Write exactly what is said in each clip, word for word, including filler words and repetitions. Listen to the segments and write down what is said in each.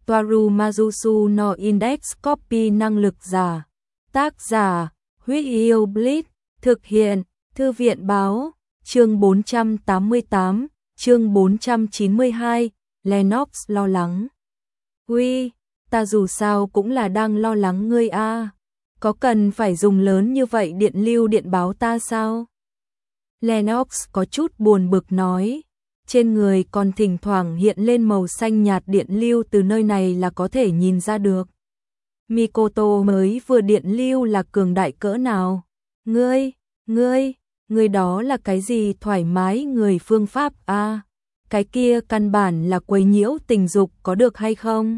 Toaru Majusu no Index Copy năng lực giả. Tác giả, Huyết Yêu Blitz, thực hiện, Thư viện báo, chương bốn trăm tám mươi tám, chương bốn trăm chín mươi hai, Lennox lo lắng. Uy, ta dù sao cũng là đang lo lắng ngươi a, có cần phải dùng lớn như vậy điện lưu điện báo ta sao? Lennox có chút buồn bực nói, trên người còn thỉnh thoảng hiện lên màu xanh nhạt điện lưu, từ nơi này là có thể nhìn ra được. Mikoto mới vừa điện lưu là cường đại cỡ nào? Ngươi, ngươi, ngươi đó là cái gì thoải mái người phương pháp a? À, cái kia căn bản là quấy nhiễu tình dục có được hay không?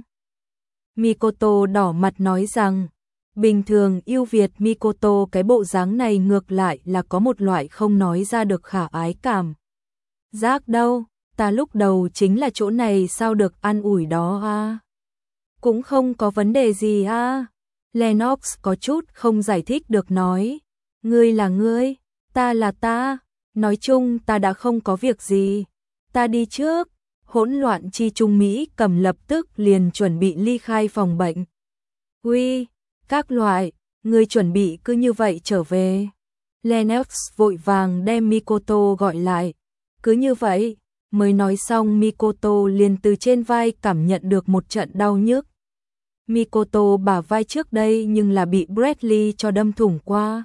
Mikoto đỏ mặt nói rằng, bình thường yêu Việt Mikoto cái bộ dáng này ngược lại là có một loại không nói ra được khả ái cảm. Giác đâu, ta lúc đầu chính là chỗ này sao được an ủi đó a. À? Cũng không có vấn đề gì a. À? Lennox có chút không giải thích được nói, ngươi là ngươi, ta là ta, nói chung ta đã không có việc gì, ta đi trước. Hỗn loạn chi trung Mỹ cầm lập tức liền chuẩn bị ly khai phòng bệnh. Uy, các loại, ngươi chuẩn bị cứ như vậy trở về. Lennox vội vàng đem Mikoto gọi lại. Cứ như vậy, mới nói xong Mikoto liền từ trên vai cảm nhận được một trận đau nhức. Mikoto bả vai trước đây nhưng là bị Bradley cho đâm thủng qua.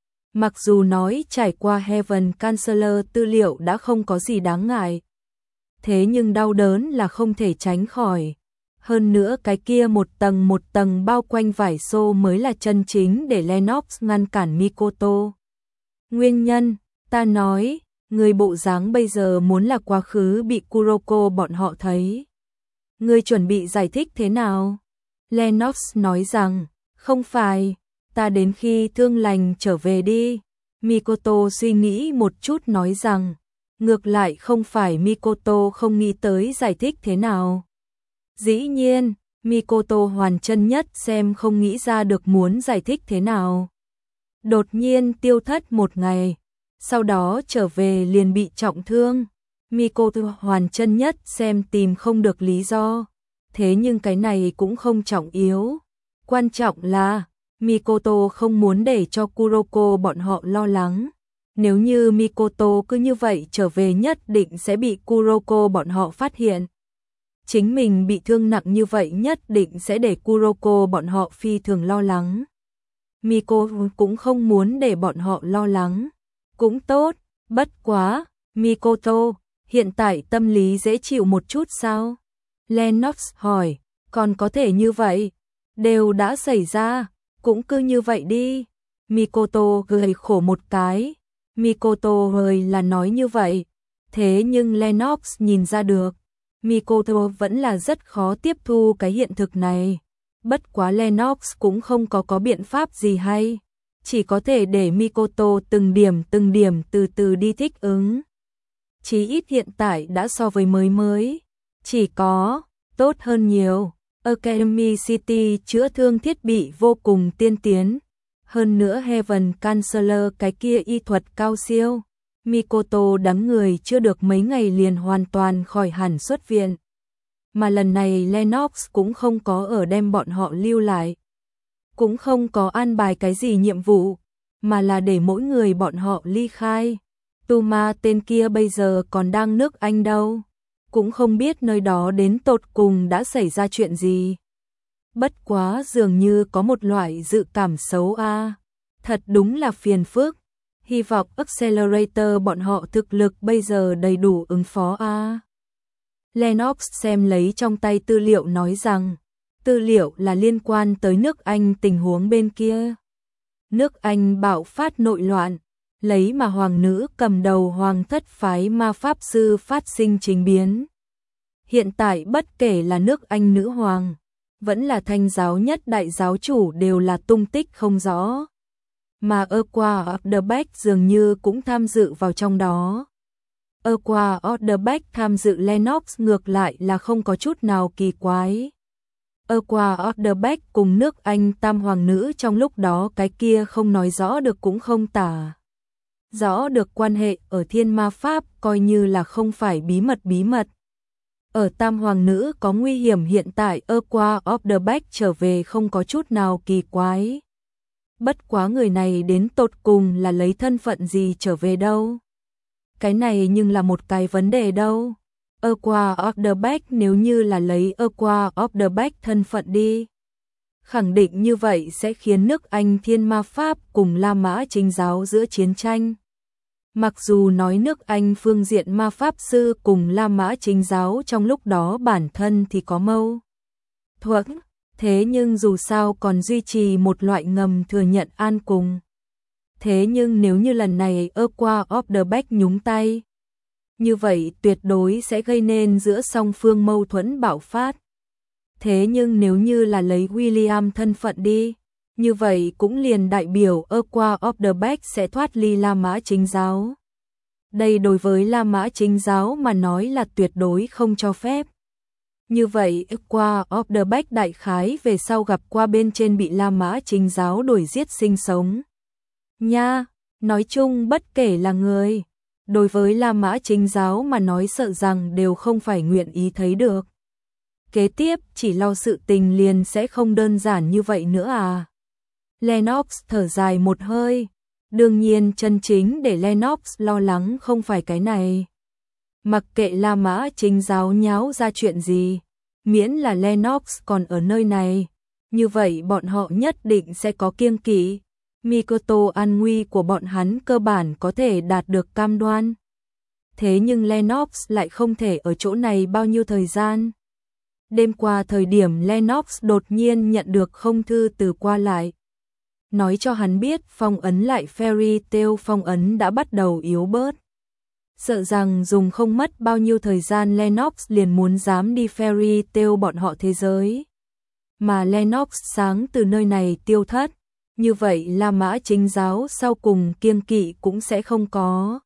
Mặc dù nói trải qua Heaven Counselor tư liệu đã không có gì đáng ngại, thế nhưng đau đớn là không thể tránh khỏi. Hơn nữa cái kia một tầng một tầng bao quanh vải xô mới là chân chính để Lennox ngăn cản Mikoto. Nguyên nhân, ta nói, người bộ dáng bây giờ muốn là quá khứ bị Kuroko bọn họ thấy. Ngươi chuẩn bị giải thích thế nào? Lennox nói rằng, không phải, ta đến khi thương lành trở về đi. Mikoto suy nghĩ một chút nói rằng, ngược lại không phải Mikoto không nghĩ tới giải thích thế nào. Dĩ nhiên, Mikoto hoàn chân nhất xem không nghĩ ra được muốn giải thích thế nào. Đột nhiên tiêu thất một ngày, sau đó trở về liền bị trọng thương. Mikoto hoàn chân nhất xem tìm không được lý do. Thế nhưng cái này cũng không trọng yếu. Quan trọng là, Mikoto không muốn để cho Kuroko bọn họ lo lắng. Nếu như Mikoto cứ như vậy trở về nhất định sẽ bị Kuroko bọn họ phát hiện. Chính mình bị thương nặng như vậy nhất định sẽ để Kuroko bọn họ phi thường lo lắng. Miko cũng không muốn để bọn họ lo lắng. Cũng tốt, bất quá, Mikoto, hiện tại tâm lý dễ chịu một chút sao? Lennox hỏi, còn có thể như vậy? Đều đã xảy ra, cũng cứ như vậy đi. Mikoto gầy khổ một cái. Mikoto hơi là nói như vậy, thế nhưng Lennox nhìn ra được, Mikoto vẫn là rất khó tiếp thu cái hiện thực này. Bất quá Lennox cũng không có có biện pháp gì hay, chỉ có thể để Mikoto từng điểm từng điểm từ từ đi thích ứng. Chí ít hiện tại đã so với mới mới, chỉ có tốt hơn nhiều. Academy City chữa thương thiết bị vô cùng tiên tiến. Hơn nữa Heaven Counselor cái kia y thuật cao siêu. Mikoto đắng người chưa được mấy ngày liền hoàn toàn khỏi hẳn xuất viện. Mà lần này Lennox cũng không có ở đem bọn họ lưu lại. Cũng không có an bài cái gì nhiệm vụ, mà là để mỗi người bọn họ ly khai. Tuma tên kia bây giờ còn đang nước Anh đâu. Cũng không biết nơi đó đến tột cùng đã xảy ra chuyện gì. Bất quá dường như có một loại dự cảm xấu a. À. Thật đúng là phiền phức. Hy vọng Accelerator bọn họ thực lực bây giờ đầy đủ ứng phó a. À. Lennox xem lấy trong tay tư liệu nói rằng, tư liệu là liên quan tới nước Anh tình huống bên kia. Nước Anh bạo phát nội loạn, lấy mà hoàng nữ cầm đầu hoàng thất phái ma pháp sư phát sinh chính biến. Hiện tại bất kể là nước Anh nữ hoàng, vẫn là thanh giáo nhất đại giáo chủ đều là tung tích không rõ. Mà Aqua Orderbeck dường như cũng tham dự vào trong đó. Aqua Orderbeck tham dự Lennox ngược lại là không có chút nào kỳ quái. Aqua Orderbeck cùng nước Anh tam hoàng nữ trong lúc đó cái kia không nói rõ được cũng không tả rõ được quan hệ ở thiên ma pháp, coi như là không phải bí mật bí mật. Ở Tam Hoàng Nữ có nguy hiểm hiện tại Aqua of the Bách trở về không có chút nào kỳ quái. Bất quá người này đến tột cùng là lấy thân phận gì trở về đâu. Cái này nhưng là một cái vấn đề đâu. Aqua of the Bách nếu như là lấy Aqua of the Bách thân phận đi. Khẳng định như vậy sẽ khiến nước Anh Thiên Ma Pháp cùng La Mã Chính giáo giữa chiến tranh. Mặc dù nói nước Anh phương diện ma pháp sư cùng La Mã Chính giáo trong lúc đó bản thân thì có mâu thuẫn, thế nhưng dù sao còn duy trì một loại ngầm thừa nhận an cùng. Thế nhưng nếu như lần này Aqua of the Bách nhúng tay, như vậy tuyệt đối sẽ gây nên giữa song phương mâu thuẫn bạo phát. Thế nhưng nếu như là lấy William thân phận đi, như vậy cũng liền đại biểu Aqua of the Bách sẽ thoát ly La Mã Chính giáo. Đây đối với La Mã Chính giáo mà nói là tuyệt đối không cho phép. Như vậy Aqua of the Bách đại khái về sau gặp qua bên trên bị La Mã Chính giáo đuổi giết sinh sống. Nha, nói chung bất kể là người, đối với La Mã Chính giáo mà nói sợ rằng đều không phải nguyện ý thấy được. Kế tiếp chỉ lo sự tình liền sẽ không đơn giản như vậy nữa à. Lennox thở dài một hơi. Đương nhiên chân chính để Lennox lo lắng không phải cái này. Mặc kệ La Mã Chính giáo nháo ra chuyện gì, miễn là Lennox còn ở nơi này, như vậy bọn họ nhất định sẽ có kiêng kỵ. Mikoto an nguy của bọn hắn cơ bản có thể đạt được cam đoan. Thế nhưng Lennox lại không thể ở chỗ này bao nhiêu thời gian. Đêm qua thời điểm Lennox đột nhiên nhận được không thư từ qua lại. Nói cho hắn biết phong ấn lại Fairy Tail phong ấn đã bắt đầu yếu bớt. Sợ rằng dùng không mất bao nhiêu thời gian Lennox liền muốn dám đi Fairy Tail bọn họ thế giới. Mà Lennox sáng từ nơi này tiêu thất, như vậy La Mã Chính giáo sau cùng kiêng kỵ cũng sẽ không có.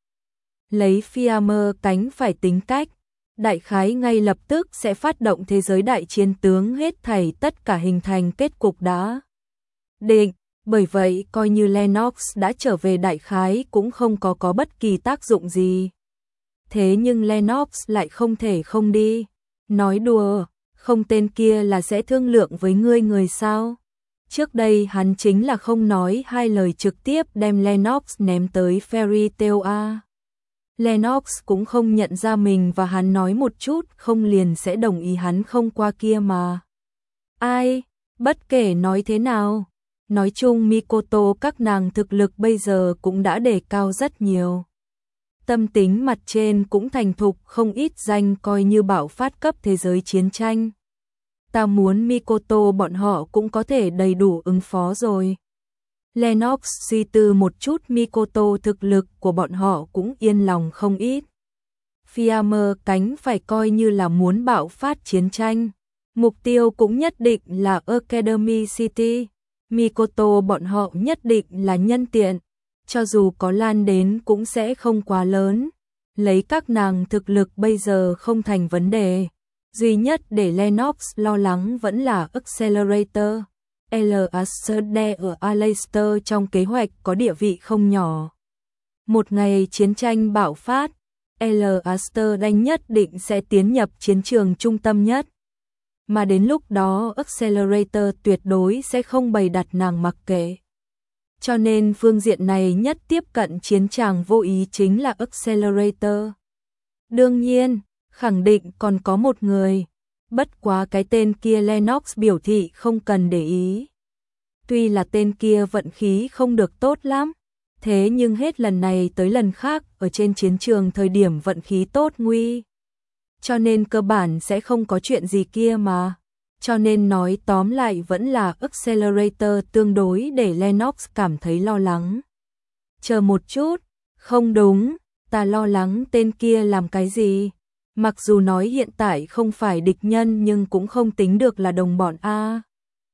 Lấy Fiammer cánh phải tính cách, đại khái ngay lập tức sẽ phát động thế giới đại chiến tướng hết thảy tất cả hình thành kết cục đã định. Bởi vậy coi như Lennox đã trở về đại khái cũng không có có bất kỳ tác dụng gì. Thế nhưng Lennox lại không thể không đi. Nói đùa, không tên kia là sẽ thương lượng với ngươi người sao? Trước đây hắn chính là không nói hai lời trực tiếp đem Lennox ném tới Fairy Tail A. Lennox cũng không nhận ra mình và hắn nói một chút không liền sẽ đồng ý hắn không qua kia mà. Ai, bất kể nói thế nào. Nói chung Mikoto các nàng thực lực bây giờ cũng đã đề cao rất nhiều. Tâm tính mặt trên cũng thành thục không ít danh coi như bạo phát cấp thế giới chiến tranh. Ta muốn Mikoto bọn họ cũng có thể đầy đủ ứng phó rồi. Lennox suy tư một chút Mikoto thực lực của bọn họ cũng yên lòng không ít. Fiammer cánh phải coi như là muốn bạo phát chiến tranh. Mục tiêu cũng nhất định là Academy City. Mikoto bọn họ nhất định là nhân tiện, cho dù có lan đến cũng sẽ không quá lớn. Lấy các nàng thực lực bây giờ không thành vấn đề. Duy nhất để Lennox lo lắng vẫn là Accelerator. L. Aster ở Aleister trong kế hoạch có địa vị không nhỏ. Một ngày chiến tranh bạo phát, L. Aster đanh nhất định sẽ tiến nhập chiến trường trung tâm nhất. Mà đến lúc đó Accelerator tuyệt đối sẽ không bày đặt nàng mặc kệ. Cho nên phương diện này nhất tiếp cận chiến tràng vô ý chính là Accelerator. Đương nhiên, khẳng định còn có một người. Bất quá cái tên kia Lennox biểu thị không cần để ý. Tuy là tên kia vận khí không được tốt lắm, thế nhưng hết lần này tới lần khác ở trên chiến trường thời điểm vận khí tốt nguy. Cho nên cơ bản sẽ không có chuyện gì kia mà. Cho nên nói tóm lại vẫn là Accelerator tương đối để Lennox cảm thấy lo lắng. Chờ một chút, không đúng, ta lo lắng tên kia làm cái gì? Mặc dù nói hiện tại không phải địch nhân nhưng cũng không tính được là đồng bọn a.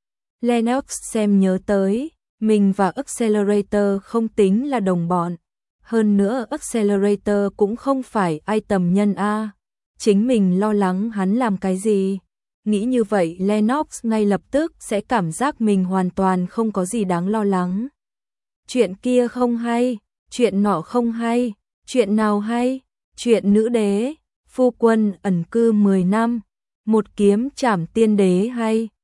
Lennox xem nhớ tới, mình và Accelerator không tính là đồng bọn. Hơn nữa Accelerator cũng không phải ai tầm nhân a. Chính mình lo lắng hắn làm cái gì? Nghĩ như vậy Lennox ngay lập tức sẽ cảm giác mình hoàn toàn không có gì đáng lo lắng. Chuyện kia không hay, chuyện nọ không hay, chuyện nào hay, chuyện nữ đế, Phu quân ẩn cư mười năm, một kiếm trảm tiên đế hay